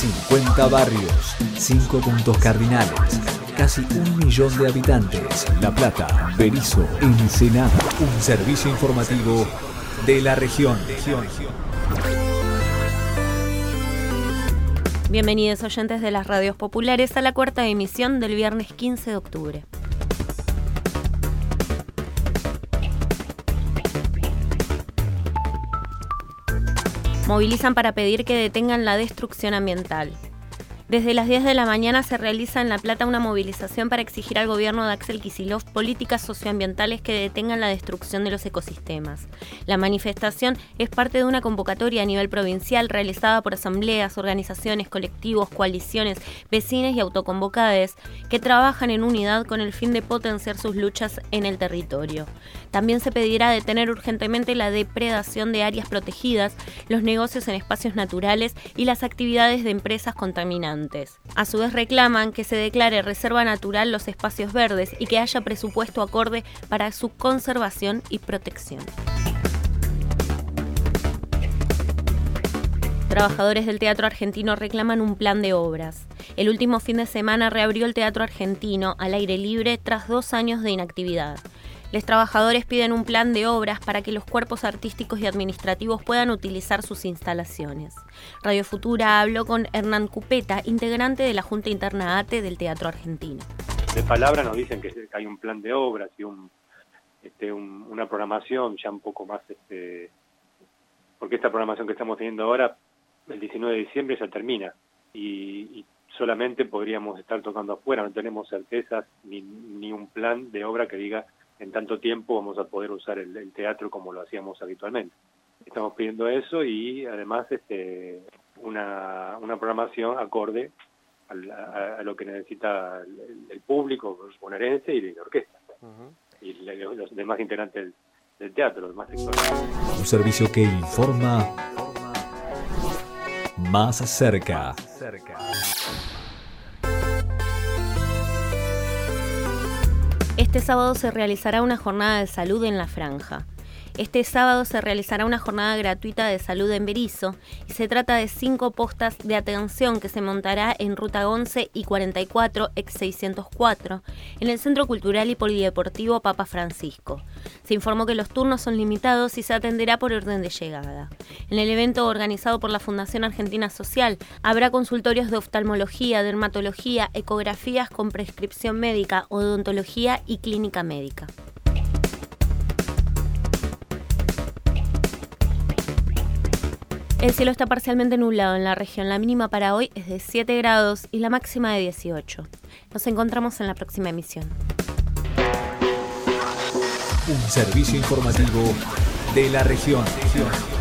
50 barrios, 5 puntos cardinales, casi 1 millón de habitantes. La Plata, Berisso, Ensenada. Un servicio informativo de la región. Bienvenidos oyentes de las radios populares a la cuarta emisión del viernes 15 de octubre. Movilizan para pedir que detengan la destrucción ambiental. Desde las 10 de la mañana se realiza en La Plata una movilización para exigir al gobierno de Axel Kicillof políticas socioambientales que detengan la destrucción de los ecosistemas. La manifestación es parte de una convocatoria a nivel provincial realizada por asambleas, organizaciones, colectivos, coaliciones, vecinas y autoconvocadas que trabajan en unidad con el fin de potenciar sus luchas en el territorio. También se pedirá detener urgentemente la depredación de áreas protegidas, los negocios en espacios naturales y las actividades de empresas contaminantes. A su vez reclaman que se declare reserva natural los espacios verdes y que haya presupuesto acorde para su conservación y protección. Trabajadores del Teatro Argentino reclaman un plan de obras. El último fin de semana reabrió el Teatro Argentino al aire libre tras 2 años de inactividad. Los trabajadores piden un plan de obras para que los cuerpos artísticos y administrativos puedan utilizar sus instalaciones. Radio Futura habló con Hernán Cupeta, integrante de la Junta Interna ATE del Teatro Argentino. De palabra nos dicen que hay un plan de obras y una programación ya un poco más, porque esta programación que estamos teniendo ahora, el 19 de diciembre ya termina y solamente podríamos estar tocando afuera, no tenemos certezas ni un plan de obra que diga en tanto tiempo vamos a poder usar el teatro como lo hacíamos habitualmente. Estamos pidiendo eso y además una programación acorde a lo que necesita el público bonaerense y la orquesta. Y los demás integrantes del teatro, los demás sectores. Un servicio que informa más cerca. Este sábado se realizará una jornada de salud en La Franja. Este sábado se realizará una jornada gratuita de salud en Berisso y se trata de 5 postas de atención que se montará en Ruta 11 y 44, ex 604, en el Centro Cultural y Polideportivo Papa Francisco. Se informó que los turnos son limitados y se atenderá por orden de llegada. En el evento organizado por la Fundación Argentina Social habrá consultorios de oftalmología, dermatología, ecografías con prescripción médica, odontología y clínica médica. El cielo está parcialmente nublado en la región. La mínima para hoy es de 7 grados y la máxima de 18. Nos encontramos en la próxima emisión. Un servicio informativo de la región.